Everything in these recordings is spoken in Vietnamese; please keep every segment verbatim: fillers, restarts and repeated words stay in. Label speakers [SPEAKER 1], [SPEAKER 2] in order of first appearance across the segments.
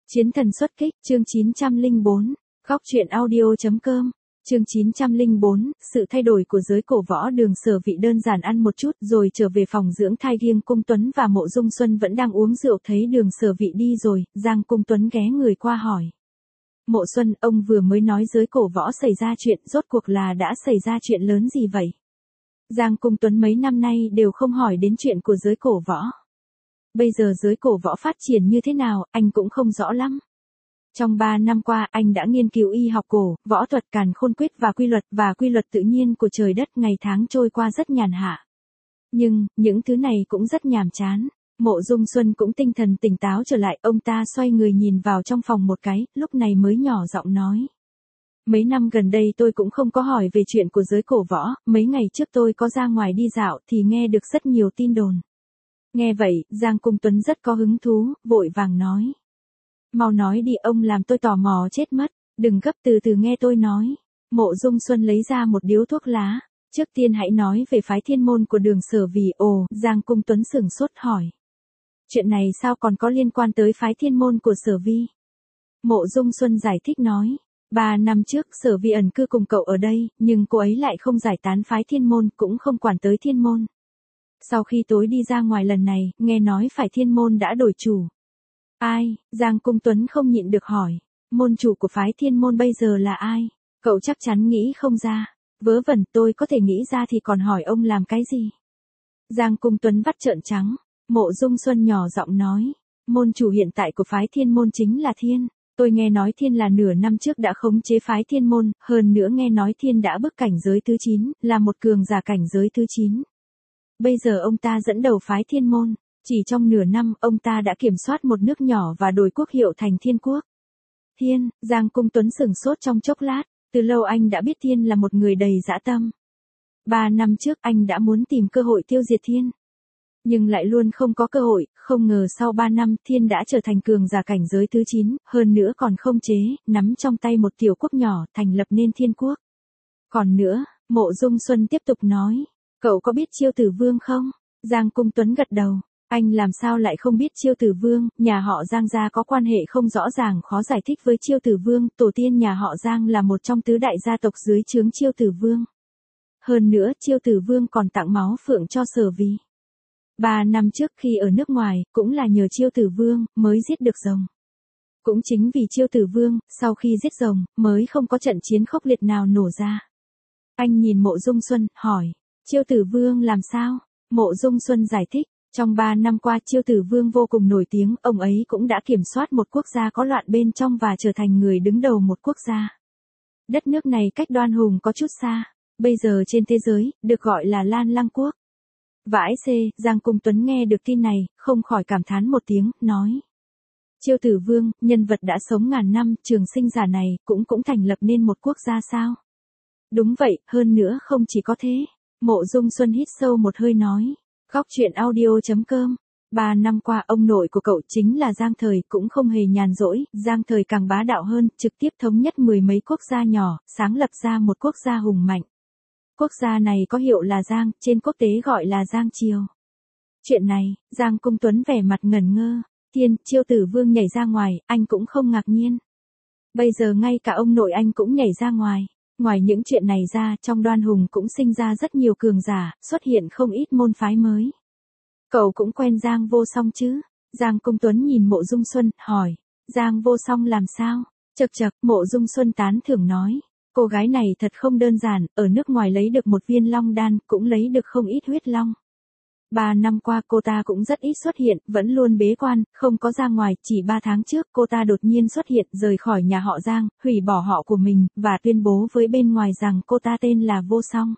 [SPEAKER 1] Chiến thần xuất kích, chương chín trăm lẻ bốn, góc truyện audio.com, chương chín trăm lẻ bốn, sự thay đổi của giới cổ võ. Đường Sở Vị đơn giản ăn một chút rồi trở về phòng dưỡng thai riêng. Cung Tuấn và Mộ Dung Xuân vẫn đang uống rượu, thấy Đường Sở Vị đi rồi, Giang Cung Tuấn ghé người qua hỏi. Mộ Xuân, ông vừa mới nói giới cổ võ xảy ra chuyện, rốt cuộc là đã xảy ra chuyện lớn gì vậy? Giang Cung Tuấn mấy năm nay đều không hỏi đến chuyện của giới cổ võ. Bây giờ giới cổ võ phát triển như thế nào, anh cũng không rõ lắm. Trong ba năm qua, anh đã nghiên cứu y học cổ, võ thuật, càn khôn quyết và quy luật và quy luật tự nhiên của trời đất. Ngày tháng trôi qua rất nhàn hạ. Nhưng, những thứ này cũng rất nhàm chán. Mộ Dung Xuân cũng tinh thần tỉnh táo trở lại, ông ta xoay người nhìn vào trong phòng một cái, lúc này mới nhỏ giọng nói. Mấy năm gần đây tôi cũng không có hỏi về chuyện của giới cổ võ, mấy ngày trước tôi có ra ngoài đi dạo thì nghe được rất nhiều tin đồn. Nghe vậy, Giang Cung Tuấn rất có hứng thú, vội vàng nói. Mau nói đi, ông làm tôi tò mò chết mất, đừng gấp, từ từ nghe tôi nói. Mộ Dung Xuân lấy ra một điếu thuốc lá, trước tiên hãy nói về phái thiên môn của Đường Sở Vị. Ồ, Giang Cung Tuấn sửng sốt hỏi. Chuyện này sao còn có liên quan tới phái thiên môn của Sở Vi? Mộ Dung Xuân giải thích nói. Ba năm trước Sở Vi ẩn cư cùng cậu ở đây, nhưng cô ấy lại không giải tán phái thiên môn, cũng không quản tới thiên môn. Sau khi tối đi ra ngoài lần này, nghe nói phải thiên môn đã đổi chủ. Ai? Giang Cung Tuấn không nhịn được hỏi. Môn chủ của phái thiên môn bây giờ là ai? Cậu chắc chắn nghĩ không ra. Vớ vẩn, tôi có thể nghĩ ra thì còn hỏi ông làm cái gì? Giang Cung Tuấn vắt trợn trắng. Mộ Dung Xuân nhỏ giọng nói. Môn chủ hiện tại của phái thiên môn chính là Thiên. Tôi nghe nói Thiên là nửa năm trước đã khống chế phái thiên môn, hơn nữa nghe nói Thiên đã bước cảnh giới thứ chín, là một cường giả cảnh giới thứ chín. Bây giờ ông ta dẫn đầu phái thiên môn, chỉ trong nửa năm ông ta đã kiểm soát một nước nhỏ và đổi quốc hiệu thành Thiên Quốc. Thiên, Giang Cung Tuấn sửng sốt trong chốc lát, từ lâu anh đã biết Thiên là một người đầy dã tâm. Ba năm trước anh đã muốn tìm cơ hội tiêu diệt Thiên. Nhưng lại luôn không có cơ hội, không ngờ sau ba năm Thiên đã trở thành cường giả cảnh giới thứ chín, hơn nữa còn không chế, nắm trong tay một tiểu quốc nhỏ, thành lập nên Thiên Quốc. Còn nữa, Mộ Dung Xuân tiếp tục nói. Cậu có biết Chiêu Tử Vương không? Giang Cung Tuấn gật đầu. Anh làm sao lại không biết Chiêu Tử Vương, nhà họ Giang gia có quan hệ không rõ ràng khó giải thích với Chiêu Tử Vương, tổ tiên nhà họ Giang là một trong tứ đại gia tộc dưới trướng Chiêu Tử Vương. Hơn nữa, Chiêu Tử Vương còn tặng máu phượng cho Sở Vi. Ba năm trước khi ở nước ngoài, cũng là nhờ Chiêu Tử Vương, mới giết được rồng. Cũng chính vì Chiêu Tử Vương, sau khi giết rồng, mới không có trận chiến khốc liệt nào nổ ra. Anh nhìn Mộ Dung Xuân, hỏi. Chiêu Tử Vương làm sao? Mộ Dung Xuân giải thích. Trong ba năm qua Chiêu Tử Vương vô cùng nổi tiếng, ông ấy cũng đã kiểm soát một quốc gia có loạn bên trong và trở thành người đứng đầu một quốc gia. Đất nước này cách Đoan Hùng có chút xa, bây giờ trên thế giới, được gọi là Lan Lăng Quốc. Vãi xê, Giang Cung Tuấn nghe được tin này, không khỏi cảm thán một tiếng, nói. Chiêu Tử Vương, nhân vật đã sống ngàn năm, trường sinh giả này, cũng cũng thành lập nên một quốc gia sao? Đúng vậy, hơn nữa không chỉ có thế. Mộ Dung Xuân hít sâu một hơi nói. Góc truyện audio.com. Ba năm qua ông nội của cậu chính là Giang Thời, cũng không hề nhàn rỗi, Giang Thời càng bá đạo hơn, trực tiếp thống nhất mười mấy quốc gia nhỏ, sáng lập ra một quốc gia hùng mạnh. Quốc gia này có hiệu là Giang, trên quốc tế gọi là Giang Triều. Chuyện này, Giang Cung Tuấn vẻ mặt ngẩn ngơ. Thiên, Chiêu Tử Vương nhảy ra ngoài, anh cũng không ngạc nhiên. Bây giờ ngay cả ông nội anh cũng nhảy ra ngoài. Ngoài những chuyện này ra, trong Đoan Hùng cũng sinh ra rất nhiều cường giả, xuất hiện không ít môn phái mới. Cậu cũng quen Giang Vô Song chứ? Giang Cung Tuấn nhìn Mộ Dung Xuân, hỏi. Giang Vô Song làm sao? Chậc chậc, Mộ Dung Xuân tán thưởng nói. Cô gái này thật không đơn giản, ở nước ngoài lấy được một viên long đan, cũng lấy được không ít huyết long. Ba năm qua cô ta cũng rất ít xuất hiện, vẫn luôn bế quan, không có ra ngoài, chỉ ba tháng trước cô ta đột nhiên xuất hiện, rời khỏi nhà họ Giang, hủy bỏ họ của mình, và tuyên bố với bên ngoài rằng cô ta tên là Vô Song.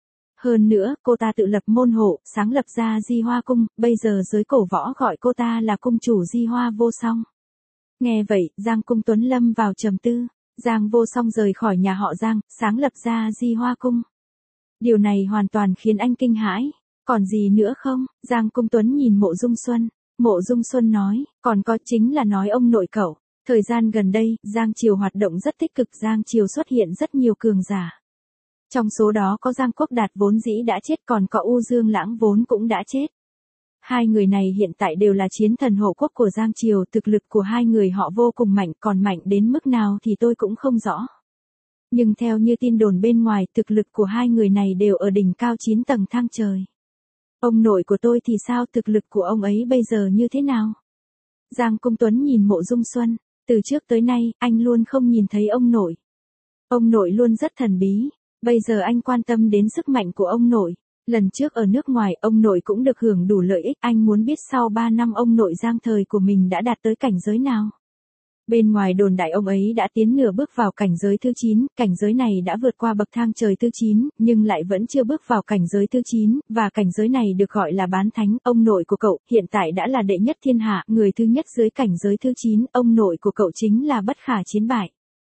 [SPEAKER 1] Hơn nữa, cô ta tự lập môn hộ, sáng lập ra Di Hoa Cung, bây giờ giới cổ võ gọi cô ta là cung chủ Di Hoa Vô Song. Nghe vậy, Giang Cung Tuấn lâm vào trầm tư. Giang Vô Song rời khỏi nhà họ Giang, sáng lập ra Di Hoa Cung. Điều này hoàn toàn khiến anh kinh hãi. Còn gì nữa không? Giang Cung Tuấn nhìn Mộ Dung Xuân. Mộ Dung Xuân nói, còn có chính là nói ông nội cậu. Thời gian gần đây, Giang Triều hoạt động rất tích cực, Giang Triều xuất hiện rất nhiều cường giả. Trong số đó có Giang Quốc Đạt vốn dĩ đã chết, còn có U Dương Lãng vốn cũng đã chết. Hai người này hiện tại đều là chiến thần hộ quốc của Giang Triều, thực lực của hai người họ vô cùng mạnh, còn mạnh đến mức nào thì tôi cũng không rõ. Nhưng theo như tin đồn bên ngoài, thực lực của hai người này đều ở đỉnh cao chín tầng thang trời. Ông nội của tôi thì sao, thực lực của ông ấy bây giờ như thế nào? Giang Công Tuấn nhìn Mộ Dung Xuân, từ trước tới nay, anh luôn không nhìn thấy ông nội. Ông nội luôn rất thần bí, bây giờ anh quan tâm đến sức mạnh của ông nội. Lần trước ở nước ngoài, ông nội cũng được hưởng đủ lợi ích, anh muốn biết sau ba năm ông nội Giang thời của mình đã đạt tới cảnh giới nào. Bên ngoài đồn đại ông ấy đã tiến nửa bước vào cảnh giới thứ chín, cảnh giới này đã vượt qua bậc thang trời thứ chín, nhưng lại vẫn chưa bước vào cảnh giới thứ chín, và cảnh giới này được gọi là bán thánh. Ông nội của cậu hiện tại đã là đệ nhất thiên hạ, người thứ nhất dưới cảnh giới thứ chín, ông nội của cậu chính là bất khả chiến bại.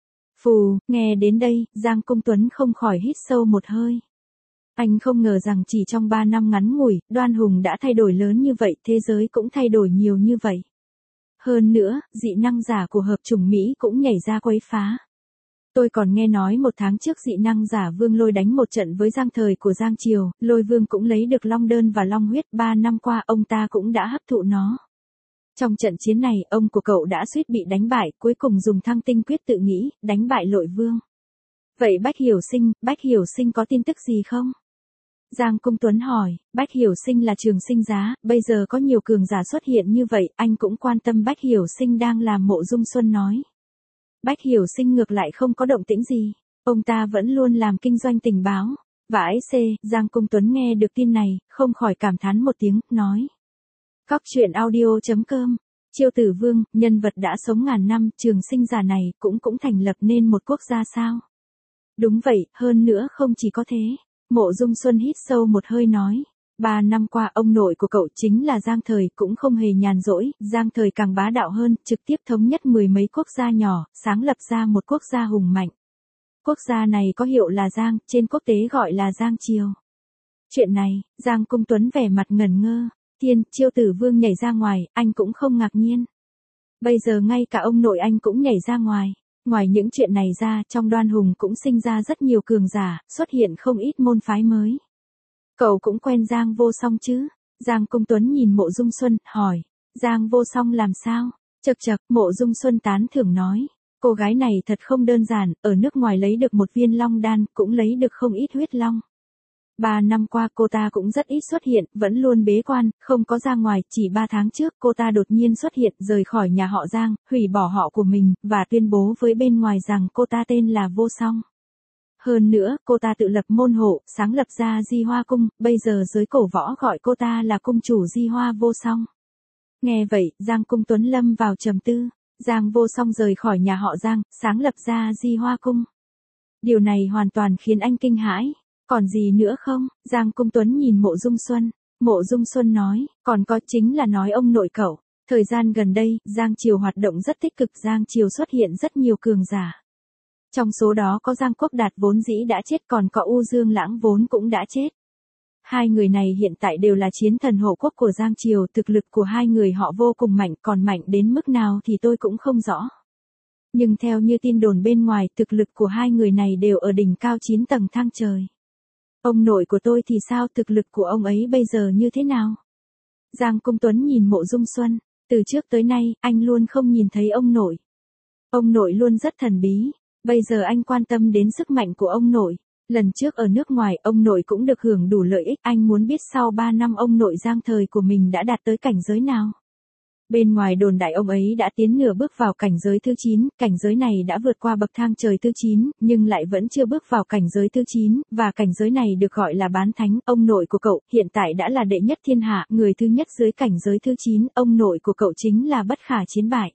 [SPEAKER 1] Phù, nghe đến đây, Giang Công Tuấn không khỏi hít sâu một hơi. Anh không ngờ rằng chỉ trong ba năm ngắn ngủi, Đoan Hùng đã thay đổi lớn như vậy, thế giới cũng thay đổi nhiều như vậy. Hơn nữa, dị năng giả của hợp chủng Mỹ cũng nhảy ra quấy phá. Tôi còn nghe nói một tháng trước dị năng giả Vương Lôi đánh một trận với Giang thời của Giang Triều, Lôi Vương cũng lấy được long đơn và long huyết, ba năm qua ông ta cũng đã hấp thụ nó. Trong trận chiến này, ông của cậu đã suýt bị đánh bại, cuối cùng dùng thăng tinh quyết tự nghĩ, đánh bại Lôi Vương. Vậy Bách Hiểu Sinh, Bách Hiểu Sinh có tin tức gì không? Giang Công Tuấn hỏi, Bách Hiểu Sinh là Trường Sinh Giá, bây giờ có nhiều cường giả xuất hiện như vậy, anh cũng quan tâm. Bách Hiểu Sinh đang làm. Mộ Dung Xuân nói. Bách Hiểu Sinh ngược lại không có động tĩnh gì, ông ta vẫn luôn làm kinh doanh tình báo. Vãi xê, Giang Công Tuấn nghe được tin này, không khỏi cảm thán một tiếng, nói. Cóc truyện audio chấm com, Chiêu Tử Vương, nhân vật đã sống ngàn năm, Trường Sinh Giả này cũng cũng thành lập nên một quốc gia sao? Đúng vậy, hơn nữa không chỉ có thế. Mộ Dung Xuân hít sâu một hơi nói, ba năm qua ông nội của cậu chính là Giang thời cũng không hề nhàn rỗi, Giang thời càng bá đạo hơn, trực tiếp thống nhất mười mấy quốc gia nhỏ, sáng lập ra một quốc gia hùng mạnh. Quốc gia này có hiệu là Giang, trên quốc tế gọi là Giang Triều. Chuyện này, Giang Công Tuấn vẻ mặt ngẩn ngơ, Thiên, Chiêu Tử Vương nhảy ra ngoài, anh cũng không ngạc nhiên. Bây giờ ngay cả ông nội anh cũng nhảy ra ngoài. Ngoài những chuyện này ra, trong Đoan Hùng cũng sinh ra rất nhiều cường giả, xuất hiện không ít môn phái mới. Cậu cũng quen Giang Vô Song chứ? Giang Công Tuấn nhìn Mộ Dung Xuân, hỏi. Giang Vô Song làm sao? Chậc chậc, Mộ Dung Xuân tán thưởng nói. Cô gái này thật không đơn giản, ở nước ngoài lấy được một viên long đan, cũng lấy được không ít huyết long. Ba năm qua cô ta cũng rất ít xuất hiện, vẫn luôn bế quan, không có ra ngoài, chỉ ba tháng trước cô ta đột nhiên xuất hiện, rời khỏi nhà họ Giang, hủy bỏ họ của mình, và tuyên bố với bên ngoài rằng cô ta tên là Vô Song. Hơn nữa, cô ta tự lập môn hộ, sáng lập ra Di Hoa Cung, bây giờ giới cổ võ gọi cô ta là cung chủ Di Hoa Vô Song. Nghe vậy, Giang Công Tuấn lâm vào trầm tư, Giang Vô Song rời khỏi nhà họ Giang, sáng lập ra Di Hoa Cung. Điều này hoàn toàn khiến anh kinh hãi. Còn gì nữa không? Giang Công Tuấn nhìn Mộ Dung Xuân. Mộ Dung Xuân nói, còn có chính là nói ông nội cậu. Thời gian gần đây, Giang Triều hoạt động rất tích cực, Giang Triều xuất hiện rất nhiều cường giả. Trong số đó có Giang Quốc Đạt vốn dĩ đã chết, còn có U Dương Lãng vốn cũng đã chết. Hai người này hiện tại đều là chiến thần hộ quốc của Giang Triều, thực lực của hai người họ vô cùng mạnh, còn mạnh đến mức nào thì tôi cũng không rõ. Nhưng theo như tin đồn bên ngoài, thực lực của hai người này đều ở đỉnh cao chín tầng thang trời. Ông nội của tôi thì sao, thực lực của ông ấy bây giờ như thế nào? Giang Công Tuấn nhìn Mộ Dung Xuân, từ trước tới nay, anh luôn không nhìn thấy ông nội. Ông nội luôn rất thần bí, bây giờ anh quan tâm đến sức mạnh của ông nội. Lần trước ở nước ngoài, ông nội cũng được hưởng đủ lợi ích, anh muốn biết sau ba năm ông nội Giang thời của mình đã đạt tới cảnh giới nào. Bên ngoài đồn đại ông ấy đã tiến nửa bước vào cảnh giới thứ chín, cảnh giới này đã vượt qua bậc thang trời thứ chín, nhưng lại vẫn chưa bước vào cảnh giới thứ chín, và cảnh giới này được gọi là bán thánh. Ông nội của cậu hiện tại đã là đệ nhất thiên hạ, người thứ nhất dưới cảnh giới thứ chín, ông nội của cậu chính là bất khả chiến bại.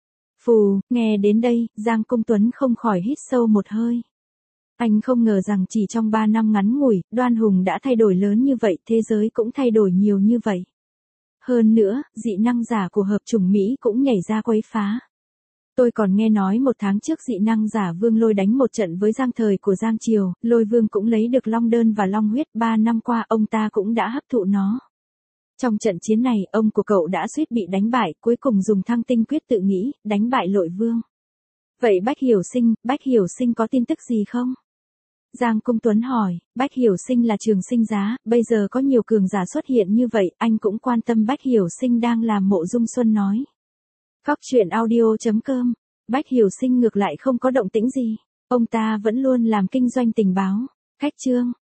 [SPEAKER 1] Phù, nghe đến đây, Giang Công Tuấn không khỏi hít sâu một hơi. Anh không ngờ rằng chỉ trong ba năm ngắn ngủi, Đoan Hùng đã thay đổi lớn như vậy, thế giới cũng thay đổi nhiều như vậy. Hơn nữa, dị năng giả của hợp chủng Mỹ cũng nhảy ra quấy phá. Tôi còn nghe nói một tháng trước dị năng giả Vương Lôi đánh một trận với Giang thời của Giang Triều, Lôi Vương cũng lấy được long đơn và long huyết, ba năm qua ông ta cũng đã hấp thụ nó. Trong trận chiến này, ông của cậu đã suýt bị đánh bại, cuối cùng dùng thăng tinh quyết tự nghĩ, đánh bại Lôi Vương. Vậy Bách Hiểu Sinh, Bách Hiểu Sinh có tin tức gì không? Giang Cung Tuấn hỏi, Bách Hiểu Sinh là trường sinh giá, bây giờ có nhiều cường giả xuất hiện như vậy, anh cũng quan tâm Bách Hiểu Sinh đang làm. Mộ Dung Xuân nói. Khóc chuyện audio.com, Bách Hiểu Sinh ngược lại không có động tĩnh gì. Ông ta vẫn luôn làm kinh doanh tình báo. Khách chương.